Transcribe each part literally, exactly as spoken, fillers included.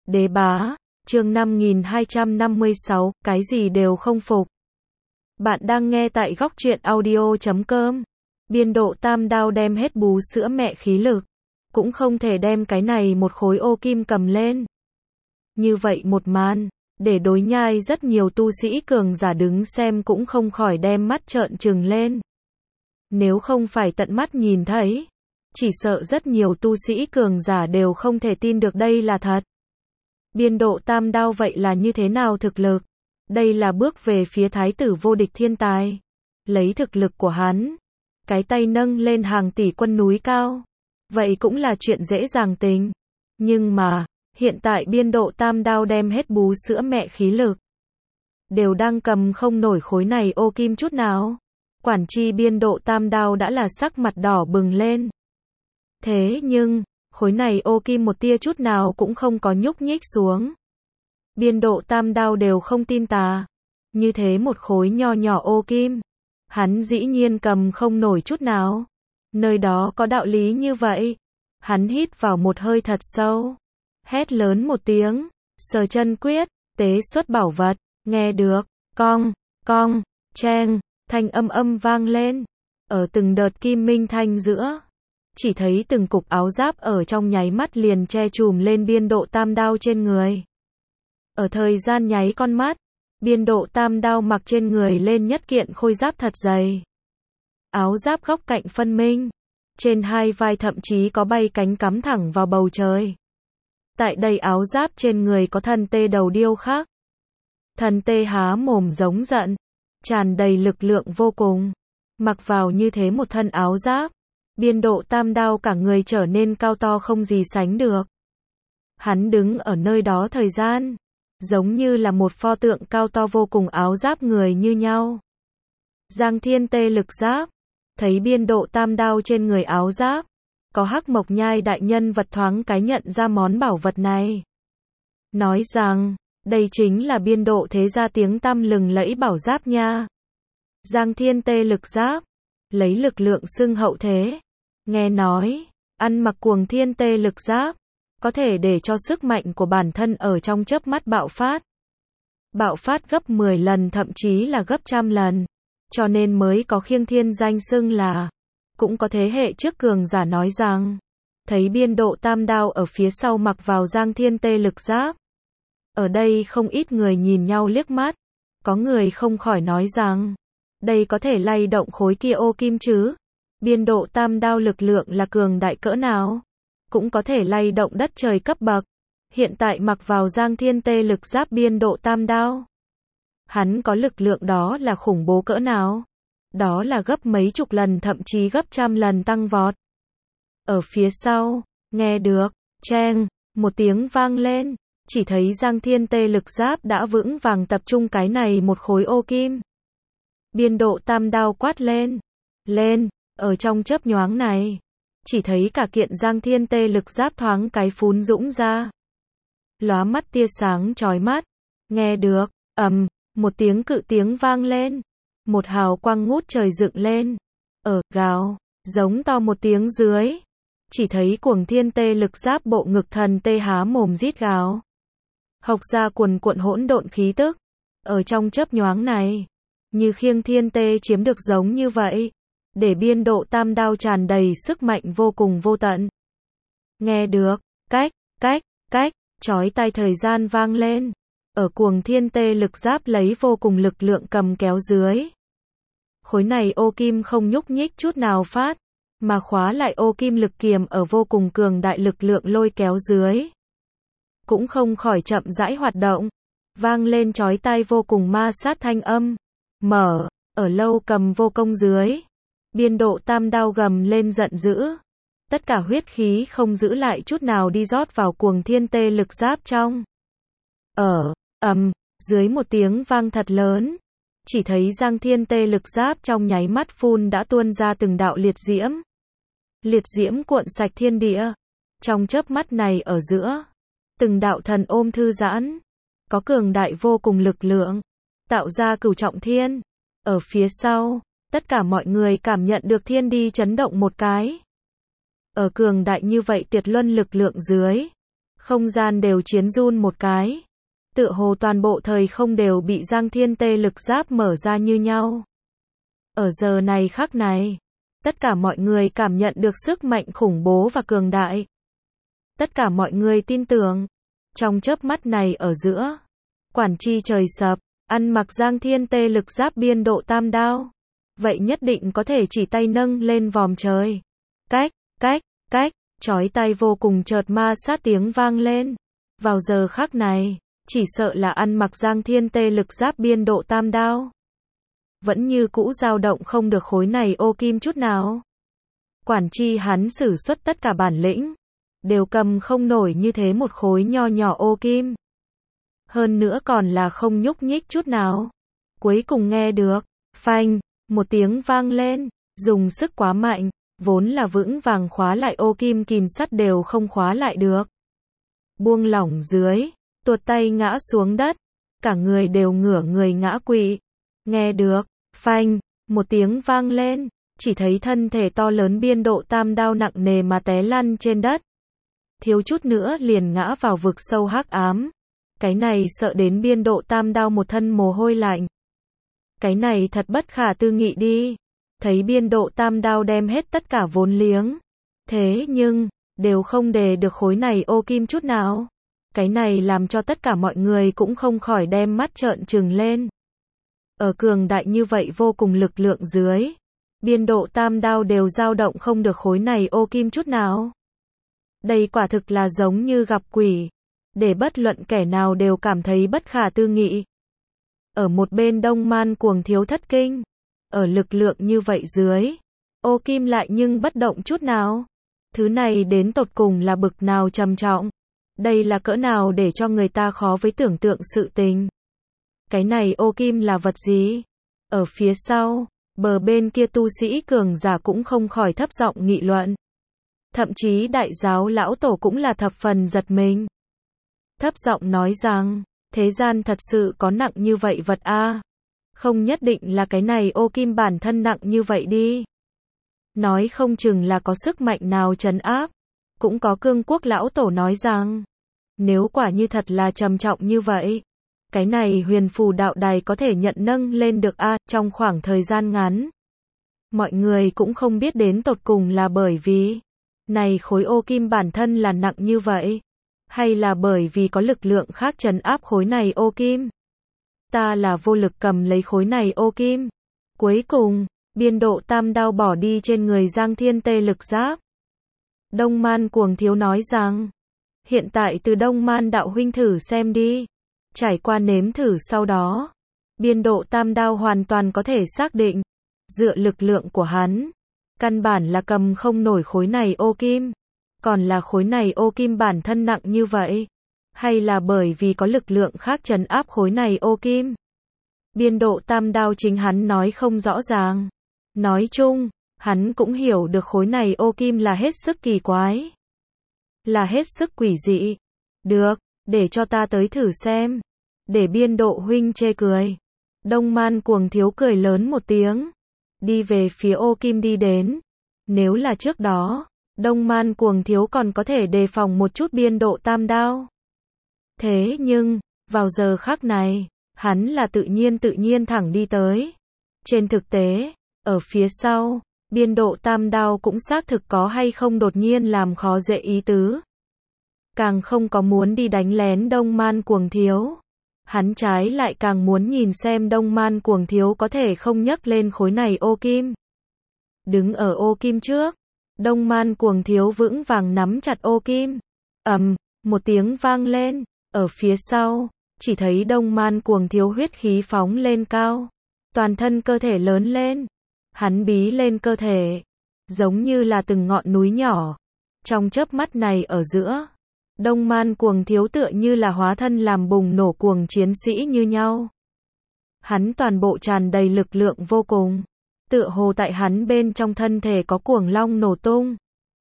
Đế bá, chương năm nghìn hai trăm năm mươi sáu, cái gì đều không phục. Bạn đang nghe tại góc truyện audio chấm com. Biên độ tam đao đem hết bú sữa mẹ khí lực. Cũng không thể đem cái này một khối ô kim cầm lên. Như vậy một màn, để đối nhai rất nhiều tu sĩ cường giả đứng xem cũng không khỏi đem mắt trợn trừng lên. Nếu không phải tận mắt nhìn thấy, chỉ sợ rất nhiều tu sĩ cường giả đều không thể tin được đây là thật. Biên độ tam đao vậy là như thế nào thực lực? Đây là bước về phía thái tử vô địch thiên tài. Lấy thực lực của hắn, cái tay nâng lên hàng tỷ quân núi cao. Vậy cũng là chuyện dễ dàng tính. Nhưng mà, hiện tại biên độ tam đao đem hết bú sữa mẹ khí lực. Đều đang cầm không nổi khối này ô kim chút nào. Quản chi biên độ tam đao đã là sắc mặt đỏ bừng lên. Thế nhưng, khối này ô kim một tia chút nào cũng không có nhúc nhích xuống. Biên độ tam đao đều không tin tà. Như thế một khối nho nhỏ ô kim, hắn dĩ nhiên cầm không nổi chút nào. Nơi đó có đạo lý như vậy. Hắn hít vào một hơi thật sâu. Hét lớn một tiếng, sờ chân quyết, tế xuất bảo vật, nghe được, cong, cong, cheng, thanh âm âm vang lên. Ở từng đợt kim minh thanh giữa, chỉ thấy từng cục áo giáp ở trong nháy mắt liền che chùm lên biên độ tam đao trên người. Ở thời gian nháy con mắt, biên độ tam đao mặc trên người lên nhất kiện khôi giáp thật dày. Áo giáp góc cạnh phân minh, trên hai vai thậm chí có bay cánh cắm thẳng vào bầu trời. Tại đây áo giáp trên người có thần tê đầu điêu khắc. Thần tê há mồm giống giận, tràn đầy lực lượng vô cùng. Mặc vào như thế một thân áo giáp, biên độ tam đao cả người trở nên cao to không gì sánh được. Hắn đứng ở nơi đó thời gian, giống như là một pho tượng cao to vô cùng áo giáp người như nhau. Giang thiên tê lực giáp, thấy biên độ tam đao trên người áo giáp, có hắc mộc nhai đại nhân vật thoáng cái nhận ra món bảo vật này. Nói rằng, đây chính là biên độ thế gia tiếng tăm lừng lẫy bảo giáp nha. Giang thiên tê lực giáp, lấy lực lượng xưng hậu thế. Nghe nói, ăn mặc cuồng thiên tê lực giáp, có thể để cho sức mạnh của bản thân ở trong chớp mắt bạo phát. Bạo phát gấp mười lần thậm chí là gấp trăm lần. Cho nên mới có khiêng thiên danh xưng là. Cũng có thế hệ trước cường giả nói rằng, thấy biên độ tam đao ở phía sau mặc vào giang thiên tê lực giáp. Ở đây không ít người nhìn nhau liếc mắt. Có người không khỏi nói rằng, đây có thể lay động khối kia ô kim chứ. Biên độ tam đao lực lượng là cường đại cỡ nào? Cũng có thể lay động đất trời cấp bậc. Hiện tại mặc vào giang thiên tê lực giáp biên độ tam đao. Hắn có lực lượng đó là khủng bố cỡ nào? Đó là gấp mấy chục lần thậm chí gấp trăm lần tăng vọt. Ở phía sau, nghe được, cheng, một tiếng vang lên, chỉ thấy giang thiên tê lực giáp đã vững vàng tập trung cái này một khối ô kim. Biên độ tam đao quát lên, lên, ở trong chớp nhoáng này, chỉ thấy cả kiện giang thiên tê lực giáp thoáng cái phún dũng ra. Lóa mắt tia sáng chói mắt, nghe được, ầm, một tiếng cự tiếng vang lên. Một hào quang ngút trời dựng lên. Ở, gào, giống to một tiếng dưới. Chỉ thấy cuồng thiên tê lực giáp bộ ngực thần tê há mồm rít gào. Hộc ra cuồn cuộn hỗn độn khí tức. Ở trong chớp nhoáng này, như khiêng thiên tê chiếm được giống như vậy. Để biên độ tam đao tràn đầy sức mạnh vô cùng vô tận. Nghe được, cách, cách, cách, chói tai thời gian vang lên. Ở cuồng thiên tê lực giáp lấy vô cùng lực lượng cầm kéo dưới. Khối này ô kim không nhúc nhích chút nào phát, mà khóa lại ô kim lực kiềm ở vô cùng cường đại lực lượng lôi kéo dưới. Cũng không khỏi chậm rãi hoạt động, vang lên chói tai vô cùng ma sát thanh âm. Mở, ở lâu cầm vô công dưới. Biên độ tam đao gầm lên giận dữ. Tất cả huyết khí không giữ lại chút nào đi rót vào cuồng thiên tê lực giáp trong. Ở, ầm, dưới một tiếng vang thật lớn. Chỉ thấy giang thiên tê lực giáp trong nháy mắt phun đã tuôn ra từng đạo liệt diễm. Liệt diễm cuộn sạch thiên địa. Trong chớp mắt này ở giữa, từng đạo thần ôm thư giãn. Có cường đại vô cùng lực lượng. Tạo ra cửu trọng thiên. Ở phía sau, tất cả mọi người cảm nhận được thiên đi chấn động một cái. Ở cường đại như vậy tuyệt luân lực lượng dưới, Không gian đều chiến run một cái. Tựa hồ toàn bộ thời không đều bị Giang Thiên Tê lực giáp mở ra như nhau. Ở giờ này khắc này, tất cả mọi người cảm nhận được sức mạnh khủng bố và cường đại. Tất cả mọi người tin tưởng, trong chớp mắt này ở giữa, quản chi trời sập, ăn mặc Giang Thiên Tê lực giáp biên độ tam đao. Vậy nhất định có thể chỉ tay nâng lên vòm trời. Cách, cách, cách, chói tai vô cùng chợt ma sát tiếng vang lên. Vào giờ khắc này, chỉ sợ là ăn mặc Giang Thiên Tê lực giáp biên độ tam đao. Vẫn như cũ dao động không được khối này ô kim chút nào. Quản chi hắn sử xuất tất cả bản lĩnh, đều cầm không nổi như thế một khối nho nhỏ ô kim. Hơn nữa còn là không nhúc nhích chút nào. Cuối cùng nghe được, phanh, một tiếng vang lên, dùng sức quá mạnh, vốn là vững vàng khóa lại ô kim kìm sắt đều không khóa lại được. Buông lỏng dưới, tuột tay ngã xuống đất, cả người đều ngửa người ngã quỵ. Nghe được, phanh, một tiếng vang lên, chỉ thấy thân thể to lớn biên độ tam đao nặng nề mà té lăn trên đất. Thiếu chút nữa liền ngã vào vực sâu hắc ám. Cái này sợ đến biên độ tam đao một thân mồ hôi lạnh. Cái này thật bất khả tư nghị đi. Thấy biên độ tam đao đem hết tất cả vốn liếng. Thế nhưng, đều không đề được khối này ô kim chút nào. Cái này làm cho tất cả mọi người cũng không khỏi đem mắt trợn trừng lên. Ở cường đại như vậy vô cùng lực lượng dưới, biên độ tam đao đều dao động không được khối này ô kim chút nào. Đây quả thực là giống như gặp quỷ, để bất luận kẻ nào đều cảm thấy bất khả tư nghị. Ở một bên Đông Man cuồng thiếu thất kinh, ở lực lượng như vậy dưới, ô kim lại nhưng bất động chút nào. Thứ này đến tột cùng là bực nào trầm trọng, đây là cỡ nào để cho người ta khó với tưởng tượng sự tình. Cái này ô kim là vật gì? Ở phía sau, bờ bên kia tu sĩ cường giả cũng không khỏi thấp giọng nghị luận. Thậm chí đại giáo lão tổ cũng là thập phần giật mình. Thấp giọng nói rằng, thế gian thật sự có nặng như vậy vật a? Không nhất định là cái này ô kim bản thân nặng như vậy đi. Nói không chừng là có sức mạnh nào trấn áp. Cũng có cương quốc lão tổ nói rằng, nếu quả như thật là trầm trọng như vậy, cái này huyền phù đạo đài có thể nhận nâng lên được a trong khoảng thời gian ngắn. Mọi người cũng không biết đến tột cùng là bởi vì này khối ô kim bản thân là nặng như vậy, hay là bởi vì có lực lượng khác trấn áp khối này ô kim. Ta là vô lực cầm lấy khối này ô kim. Cuối cùng, biên độ tam đao bỏ đi trên người Giang Thiên Tê lực giáp. Đông Man cuồng thiếu nói rằng, hiện tại từ Đông Man đạo huynh thử xem đi. Trải qua nếm thử sau đó, biên độ tam đao hoàn toàn có thể xác định, dựa lực lượng của hắn, căn bản là cầm không nổi khối này ô kim. Còn là khối này ô kim bản thân nặng như vậy, hay là bởi vì có lực lượng khác trấn áp khối này ô kim. Biên độ tam đao chính hắn nói không rõ ràng. Nói chung, hắn cũng hiểu được khối này ô kim là hết sức kỳ quái, là hết sức quỷ dị. Được, để cho ta tới thử xem. Để biên độ huynh chê cười. Đông Man cuồng thiếu cười lớn một tiếng, đi về phía ô kim đi đến. Nếu là trước đó, Đông Man cuồng thiếu còn có thể đề phòng một chút biên độ tam đao. Thế nhưng, vào giờ khắc này, hắn là tự nhiên tự nhiên thẳng đi tới. Trên thực tế, ở phía sau, biên độ tam đao cũng xác thực có hay không đột nhiên làm khó dễ ý tứ. Càng không có muốn đi đánh lén Đông Man cuồng thiếu. Hắn trái lại càng muốn nhìn xem Đông Man cuồng thiếu có thể không nhấc lên khối này ô kim. Đứng ở ô kim trước, Đông Man cuồng thiếu vững vàng nắm chặt ô kim. Ầm, một tiếng vang lên, ở phía sau, chỉ thấy Đông Man cuồng thiếu huyết khí phóng lên cao, toàn thân cơ thể lớn lên. Hắn bí lên cơ thể, giống như là từng ngọn núi nhỏ. Trong chớp mắt này ở giữa, Đông Man cuồng thiếu tựa như là hóa thân làm bùng nổ cuồng chiến sĩ như nhau. Hắn toàn bộ tràn đầy lực lượng vô cùng, tựa hồ tại hắn bên trong thân thể có cuồng long nổ tung.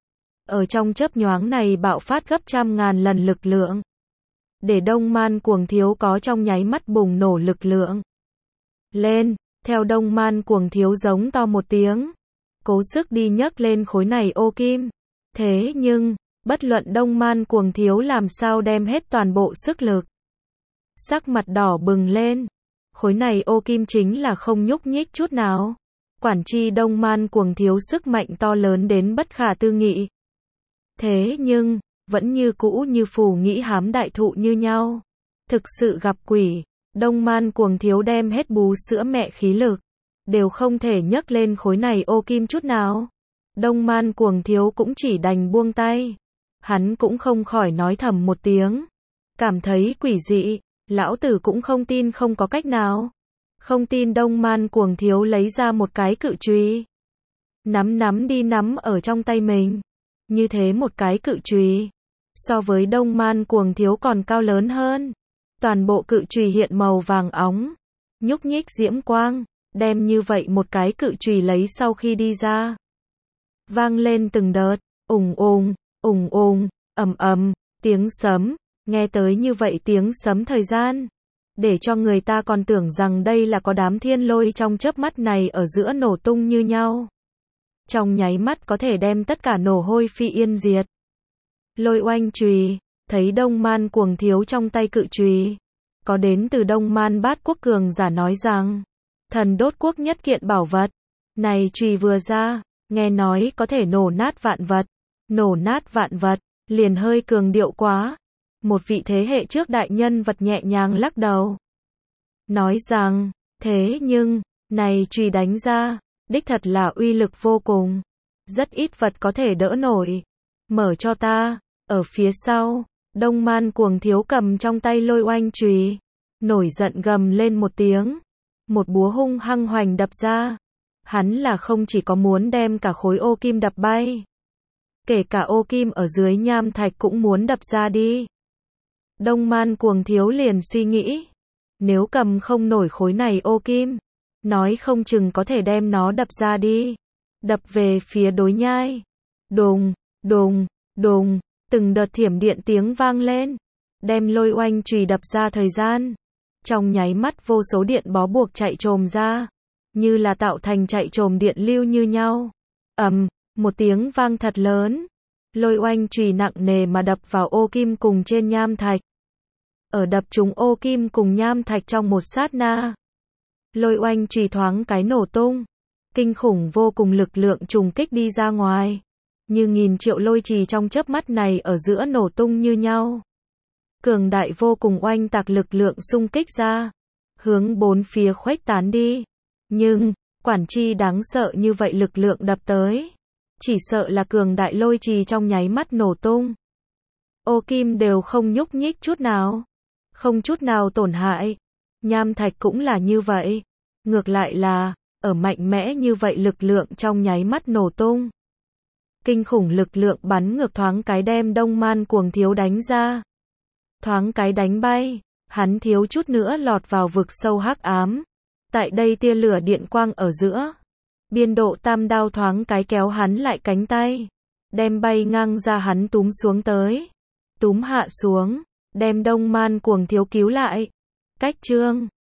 Ở trong chớp nhoáng này bạo phát gấp trăm ngàn lần lực lượng, để Đông Man cuồng thiếu có trong nháy mắt bùng nổ lực lượng. Lên, theo Đông Man cuồng thiếu giống to một tiếng, cố sức đi nhấc lên khối này ô kim. Thế nhưng, Bất luận Đông Man Cuồng Thiếu làm sao đem hết toàn bộ sức lực. Sắc mặt đỏ bừng lên. Khối này ô kim chính là không nhúc nhích chút nào. Quản chi Đông Man Cuồng Thiếu sức mạnh to lớn đến bất khả tư nghị. Thế nhưng, vẫn như cũ như phù nghĩ hám đại thụ như nhau. Thực sự gặp quỷ, Đông Man Cuồng Thiếu đem hết bú sữa mẹ khí lực, đều không thể nhấc lên khối này ô kim chút nào. Đông Man Cuồng Thiếu cũng chỉ đành buông tay. Hắn cũng không khỏi nói thầm một tiếng. Cảm thấy quỷ dị, lão tử cũng không tin không có cách nào. Không tin Đông Man Cuồng Thiếu lấy ra một cái cự chùy. Nắm nắm đi nắm ở trong tay mình. Như thế một cái cự chùy, so với Đông Man Cuồng Thiếu còn cao lớn hơn. Toàn bộ cự chùy hiện màu vàng óng, nhúc nhích diễm quang, đem như vậy một cái cự chùy lấy sau khi đi ra. Vang lên từng đợt, ùng ùng, ùng ùng, ầm ầm, tiếng sấm, nghe tới như vậy tiếng sấm thời gian, để cho người ta còn tưởng rằng đây là có đám thiên lôi trong chớp mắt này ở giữa nổ tung như nhau. Trong nháy mắt có thể đem tất cả nổ hôi phi yên diệt. Lôi oanh chùy, thấy Đông Man Cuồng Thiếu trong tay cự chùy, có đến từ Đông Man Bát Quốc cường giả nói rằng, thần đốt quốc nhất kiện bảo vật, này chùy vừa ra, nghe nói có thể nổ nát vạn vật, nổ nát vạn vật, liền hơi cường điệu quá. Một vị thế hệ trước đại nhân vật nhẹ nhàng lắc đầu, nói rằng, thế nhưng, này chùy đánh ra, đích thật là uy lực vô cùng, rất ít vật có thể đỡ nổi. Mở cho ta. Ở phía sau, Đông Man Cuồng Thiếu cầm trong tay lôi oanh chùy, nổi giận gầm lên một tiếng, một búa hung hăng hoành đập ra. Hắn là không chỉ có muốn đem cả khối ô kim đập bay, kể cả ô kim ở dưới nham thạch cũng muốn đập ra đi. Đông Man Cuồng Thiếu liền suy nghĩ, nếu cầm không nổi khối này ô kim, nói không chừng có thể đem nó đập ra đi, đập về phía đối nhai. Đùng, đùng, đùng, từng đợt thiểm điện tiếng vang lên, đem lôi oanh chùy đập ra thời gian. Trong nháy mắt vô số điện bó buộc chạy trồm ra, như là tạo thành chạy trồm điện lưu như nhau. Ầm, một tiếng vang thật lớn, lôi oanh chùy nặng nề mà đập vào ô kim cùng trên nham thạch. Ở đập trúng ô kim cùng nham thạch trong một sát na, lôi oanh chùy thoáng cái nổ tung, kinh khủng vô cùng lực lượng trùng kích đi ra ngoài, như nghìn triệu lôi trì trong chớp mắt này ở giữa nổ tung như nhau. Cường đại vô cùng oanh tạc lực lượng xung kích ra, hướng bốn phía khuếch tán đi. Nhưng, quản chi đáng sợ như vậy lực lượng đập tới, chỉ sợ là cường đại lôi trì trong nháy mắt nổ tung. Ô kim đều không nhúc nhích chút nào, không chút nào tổn hại. Nham thạch cũng là như vậy. Ngược lại là, ở mạnh mẽ như vậy lực lượng trong nháy mắt nổ tung. Kinh khủng lực lượng bắn ngược thoáng cái đem Đông Man Cuồng Thiếu đánh ra. Thoáng cái đánh bay, hắn thiếu chút nữa lọt vào vực sâu hắc ám. Tại đây tia lửa điện quang ở giữa, biên độ tam đao thoáng cái kéo hắn lại cánh tay, đem bay ngang ra hắn túm xuống tới. Túm hạ xuống, đem Đông Man Cuồng Thiếu cứu lại. Cách chương